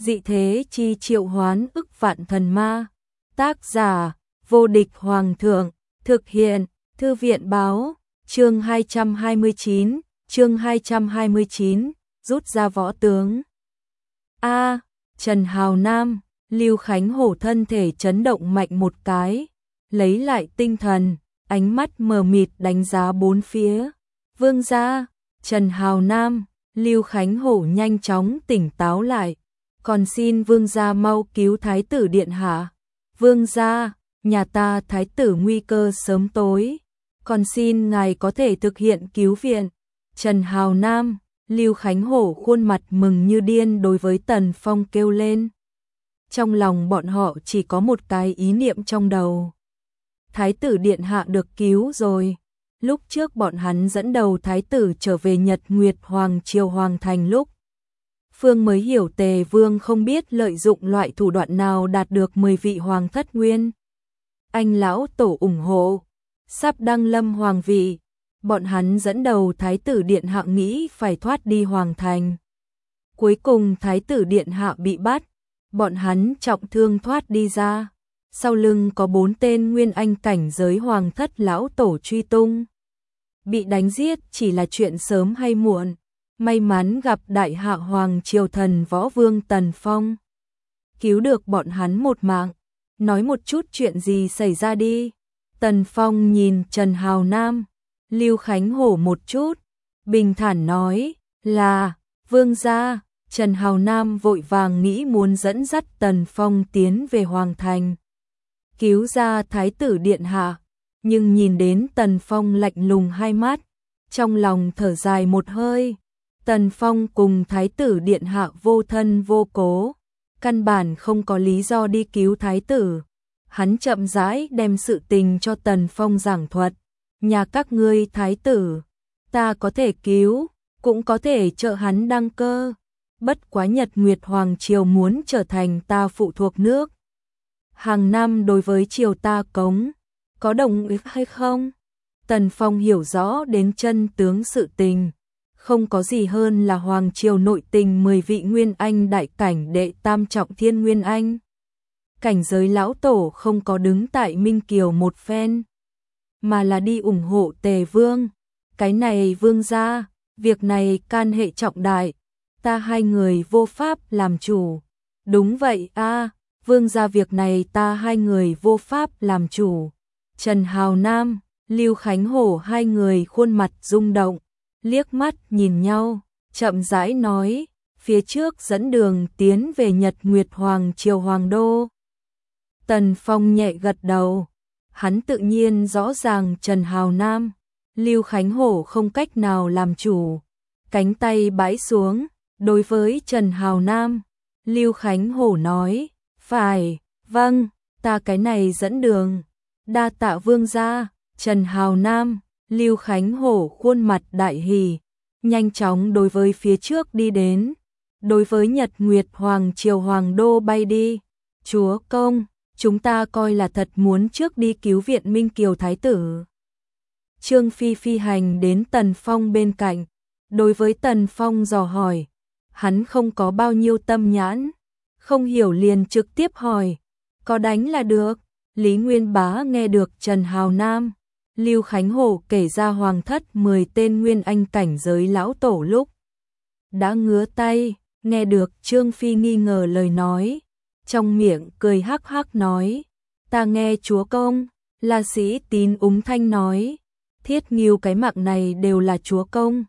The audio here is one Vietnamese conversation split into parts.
dị thế chi triệu hoán ức vạn thần ma. Tác giả, vô địch hoàng thượng, thực hiện, thư viện báo, chương 229, rút ra võ tướng. Trần Hào Nam, Lưu Khánh Hổ thân thể chấn động mạnh một cái, lấy lại tinh thần, ánh mắt mờ mịt đánh giá bốn phía. Vương gia, Trần Hào Nam, Lưu Khánh Hổ nhanh chóng tỉnh táo lại, còn xin vương gia mau cứu thái tử điện hạ. Vương gia, nhà ta thái tử nguy cơ sớm tối, còn xin ngài có thể thực hiện cứu viện. Trần Hào Nam, Lưu Khánh Hổ khuôn mặt mừng như điên đối với Tần Phong kêu lên. Trong lòng bọn họ chỉ có một cái ý niệm trong đầu. Thái tử điện hạ được cứu rồi. Lúc trước bọn hắn dẫn đầu thái tử trở về Nhật Nguyệt Hoàng Triều Hoàng Thành lúc, Phương mới hiểu Tề Vương không biết lợi dụng loại thủ đoạn nào đạt được 10 vị hoàng thất nguyên. Anh lão tổ ủng hộ, sắp đăng lâm hoàng vị, bọn hắn dẫn đầu thái tử điện hạ nghĩ phải thoát đi Hoàng Thành. Cuối cùng thái tử điện hạ bị bắt, bọn hắn trọng thương thoát đi ra. Sau lưng có 4 tên nguyên anh cảnh giới hoàng thất lão tổ truy tung. Bị đánh giết chỉ là chuyện sớm hay muộn, may mắn gặp đại hạ hoàng triều thần võ vương Tần Phong. Cứu được bọn hắn một mạng, nói một chút chuyện gì xảy ra đi. Tần Phong nhìn Trần Hào Nam, Lưu Khánh Hổ một chút, bình thản nói là, vương gia. Trần Hào Nam vội vàng nghĩ muốn dẫn dắt Tần Phong tiến về Hoàng Thành, cứu ra thái tử điện hạ, nhưng nhìn đến Tần Phong lạnh lùng hai mắt, trong lòng thở dài một hơi. Tần Phong cùng thái tử điện hạ vô thân vô cố, căn bản không có lý do đi cứu thái tử. Hắn chậm rãi đem sự tình cho Tần Phong giảng thuật. Nhà các ngươi thái tử, ta có thể cứu, cũng có thể trợ hắn đăng cơ. Bất quá Nhật Nguyệt Hoàng Triều muốn trở thành ta phụ thuộc nước. Hàng năm đối với triều ta cống, có đồng ý hay không? Tần Phong hiểu rõ đến chân tướng sự tình. Không có gì hơn là Hoàng Triều nội tình 10 vị Nguyên Anh đại cảnh đệ tam trọng thiên Nguyên Anh. Cảnh giới lão tổ không có đứng tại Minh Kiều một phen, mà là đi ủng hộ Tề Vương. Cái này vương gia, việc này can hệ trọng đại, ta hai người vô pháp làm chủ. Đúng vậy vương gia, việc này ta hai người vô pháp làm chủ. Trần Hào Nam, Lưu Khánh Hổ hai người khuôn mặt rung động, liếc mắt nhìn nhau, chậm rãi nói, phía trước dẫn đường tiến về Nhật Nguyệt Hoàng Triều Hoàng Đô. Tần Phong nhẹ gật đầu, hắn tự nhiên rõ ràng Trần Hào Nam, Lưu Khánh Hổ không cách nào làm chủ, cánh tay bãi xuống, đối với Trần Hào Nam, Lưu Khánh Hổ nói, phải, vâng, ta cái này dẫn đường, đa tạ vương gia. Trần Hào Nam, Lưu Khánh Hổ khuôn mặt đại hỉ, nhanh chóng đối với phía trước đi đến, đối với Nhật Nguyệt Hoàng Triều Hoàng Đô bay đi. Chúa công, chúng ta coi là thật muốn trước đi cứu viện Minh Kiều thái tử. Trương Phi phi hành đến Tần Phong bên cạnh, đối với Tần Phong dò hỏi, hắn không có bao nhiêu tâm nhãn, không hiểu liền trực tiếp hỏi, có đánh là được. Lý Nguyên Bá nghe được Trần Hào Nam, Lưu Khánh Hổ kể ra hoàng thất 10 tên nguyên anh cảnh giới lão tổ lúc đã ngứa tay, nghe được Trương Phi nghi ngờ lời nói, trong miệng cười hắc hắc nói, ta nghe chúa công, là Sĩ Tín úng thanh nói, Thiết Ngưu cái mạng này đều là chúa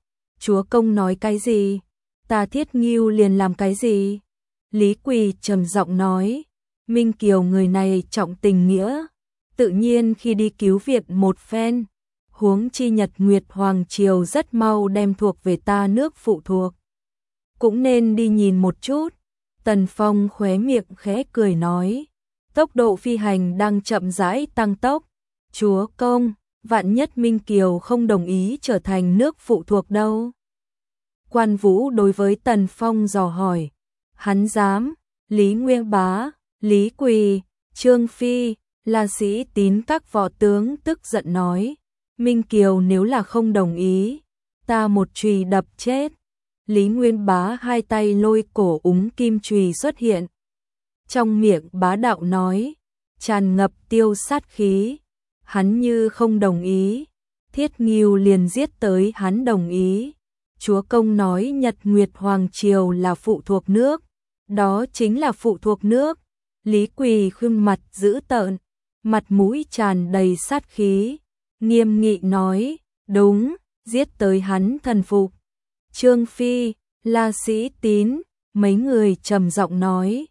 công nói cái gì, ta Thiết Ngưu liền làm cái gì. Lý Quỳ trầm giọng nói, Minh Kiều người này trọng tình nghĩa, tự nhiên khi đi cứu viện một phen, huống chi Nhật Nguyệt Hoàng Triều rất mau đem thuộc về ta nước phụ thuộc, cũng nên đi nhìn một chút. Tần Phong khóe miệng khẽ cười nói, tốc độ phi hành đang chậm rãi tăng tốc. Chúa công, vạn nhất Minh Kiều không đồng ý trở thành nước phụ thuộc đâu? Quan Vũ đối với Tần Phong dò hỏi. Hắn dám. Lý Nguyên Bá, Lý Quỳ, Trương Phi, là Sĩ Tín các võ tướng tức giận nói, Minh Kiều nếu là không đồng ý, ta một chùy đập chết. Lý Nguyên Bá hai tay lôi cổ úng kim chùy xuất hiện. Trong miệng bá đạo nói, tràn ngập tiêu sát khí. Hắn như không đồng ý, Thiết Ngưu liền giết tới hắn đồng ý. Chúa công nói Nhật Nguyệt Hoàng Triều là phụ thuộc nước, đó chính là phụ thuộc nước. Lý Quỳ khương mặt dữ tợn, mặt mũi tràn đầy sát khí, nghiêm nghị nói, đúng, giết tới hắn thần phục. Trương Phi, La Sĩ Tín, mấy người trầm giọng nói,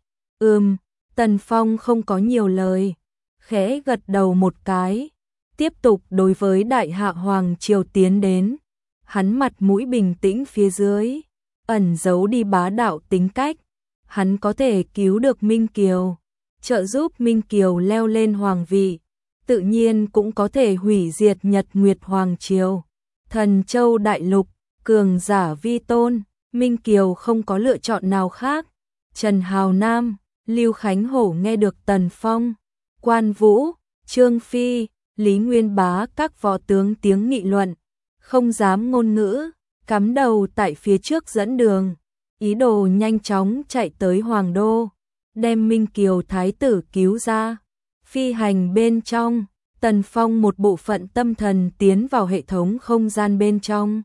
Tần Phong không có nhiều lời, khẽ gật đầu một cái, tiếp tục đối với Đại Hạ Hoàng Triều tiến đến. Hắn mặt mũi bình tĩnh phía dưới, ẩn giấu đi bá đạo tính cách. Hắn có thể cứu được Minh Kiều, trợ giúp Minh Kiều leo lên hoàng vị, tự nhiên cũng có thể hủy diệt Nhật Nguyệt Hoàng Triều. Thần Châu Đại Lục, cường giả vi tôn, Minh Kiều không có lựa chọn nào khác. Trần Hào Nam, Lưu Khánh Hổ nghe được Tần Phong, Quan Vũ, Trương Phi, Lý Nguyên Bá các võ tướng tiếng nghị luận, không dám ngôn ngữ, cắm đầu tại phía trước dẫn đường, ý đồ nhanh chóng chạy tới Hoàng Đô, đem Minh Kiều Thái tử cứu ra. Phi hành bên trong, Tần Phong một bộ phận tâm thần tiến vào hệ thống không gian bên trong,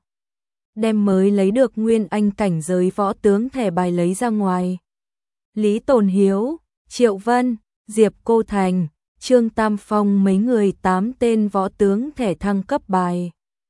đem mới lấy được nguyên anh cảnh giới võ tướng thẻ bài lấy ra ngoài. Lý Tồn Hiếu, Triệu Vân, Diệp Cô Thành, Trương Tam Phong mấy người 8 tên võ tướng thẻ thăng cấp bài.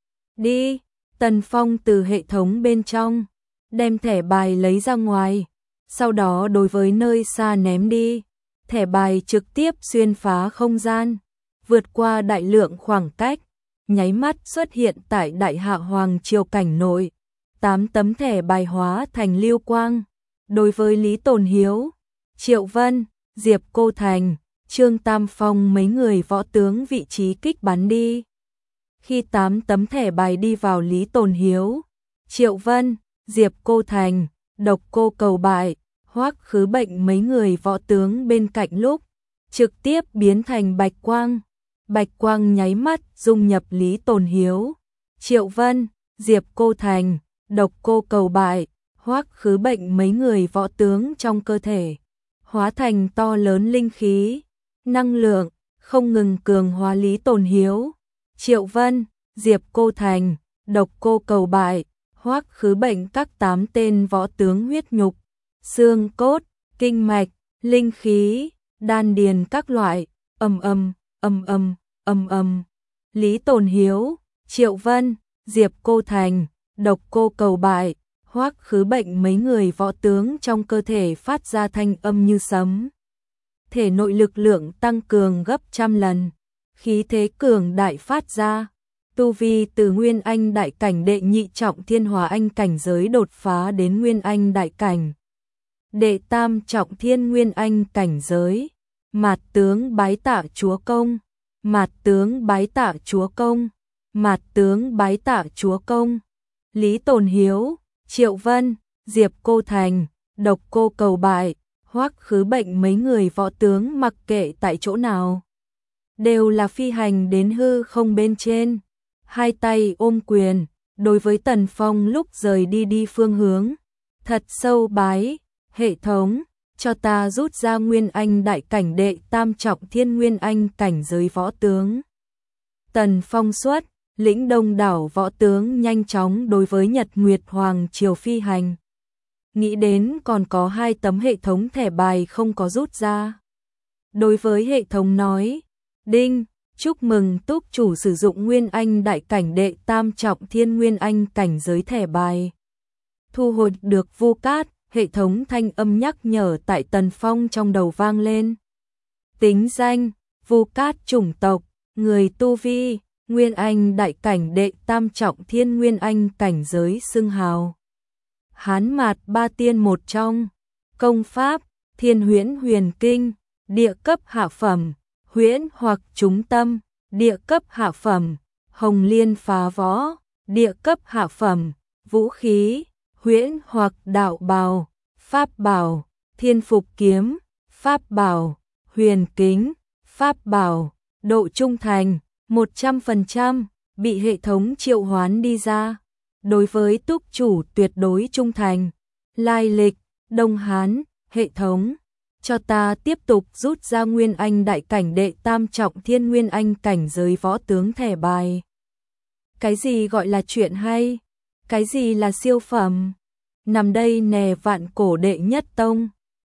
Đi, Tần Phong từ hệ thống bên trong, đem thẻ bài lấy ra ngoài, sau đó đối với nơi xa ném đi. Thẻ bài trực tiếp xuyên phá không gian, vượt qua đại lượng khoảng cách, nháy mắt xuất hiện tại Đại Hạ Hoàng Triều cảnh nội. 8 tấm thẻ bài hóa thành lưu quang, đối với Lý Tồn Hiếu, Triệu Vân, Diệp Cô Thành, Trương Tam Phong mấy người võ tướng vị trí kích bắn đi. Khi 8 tấm thẻ bài đi vào Lý Tồn Hiếu, Triệu Vân, Diệp Cô Thành, Độc Cô Cầu Bại, Hoắc Khứ Bệnh mấy người võ tướng bên cạnh lúc, trực tiếp biến thành bạch quang. Bạch quang nháy mắt dung nhập Lý Tồn Hiếu, Triệu Vân, Diệp Cô Thành, Độc Cô Cầu Bại, Hoắc Khứ Bệnh mấy người võ tướng trong cơ thể, hóa thành to lớn linh khí, năng lượng, không ngừng cường hóa Lý Tồn Hiếu, Triệu Vân, Diệp Cô Thành, Độc Cô Cầu Bại, Hoắc Khứ Bệnh các 8 tên võ tướng huyết nhục, xương cốt, kinh mạch, linh khí, đan điền các loại, ầm ầm. Lý Tồn Hiếu, Triệu Vân, Diệp Cô Thành, Độc Cô Cầu Bại, Hoắc Khứ Bệnh mấy người võ tướng trong cơ thể phát ra thanh âm như sấm. Thể nội lực lượng tăng cường gấp trăm lần, khí thế cường đại phát ra, tu vi từ Nguyên Anh đại cảnh đệ nhị trọng Thiên Hòa Anh cảnh giới đột phá đến Nguyên Anh đại cảnh đệ tam trọng Thiên Nguyên Anh cảnh giới. Mạt tướng bái tạ chúa công, mạt tướng bái tạ chúa công, mạt tướng bái tạ chúa công. Lý Tồn Hiếu, Triệu Vân, Diệp Cô Thành, Độc Cô Cầu Bại, Hoắc Khứ Bệnh mấy người võ tướng mặc kệ tại chỗ nào, đều là phi hành đến hư không bên trên, hai tay ôm quyền, đối với Tần Phong lúc rời đi phương hướng, thật sâu bái, hệ thống, cho ta rút ra Nguyên Anh đại cảnh đệ tam trọng Thiên Nguyên Anh cảnh giới võ tướng. Tần Phong xuất, lĩnh đông đảo võ tướng nhanh chóng đối với Nhật Nguyệt Hoàng Triều phi hành. Nghĩ đến còn có 2 tấm hệ thống thẻ bài không có rút ra. Đối với hệ thống nói, đinh, chúc mừng túc chủ sử dụng Nguyên Anh đại cảnh đệ tam trọng Thiên Nguyên Anh cảnh giới thẻ bài. Thu hồi được Vu Cát, hệ thống thanh âm nhắc nhở tại Tần Phong trong đầu vang lên. Tính danh, Vu Cát chủng tộc, người tu vi, Nguyên Anh đại cảnh đệ tam trọng Thiên Nguyên Anh cảnh giới xưng hào. Hán Mạt ba tiên một trong, công pháp, Thiên Huyễn Huyền Kinh, địa cấp hạ phẩm, huyễn hoặc trúng tâm, địa cấp hạ phẩm, Hồng Liên Phá Võ, địa cấp hạ phẩm, vũ khí, huyễn hoặc đạo bào, pháp bảo, Thiên Phục Kiếm, pháp bảo, huyền kính, pháp bảo, độ trung thành, 100%, bị hệ thống triệu hoán đi ra. đối với túc chủ tuyệt đối trung thành. Lai lịch, Đông Hán, hệ thống, cho ta tiếp tục rút ra Nguyên Anh đại cảnh đệ tam trọng Thiên Nguyên Anh cảnh giới võ tướng thẻ bài. Cái gì gọi là chuyện hay? Cái gì là siêu phẩm? Nằm đây nè Vạn Cổ đệ nhất tông.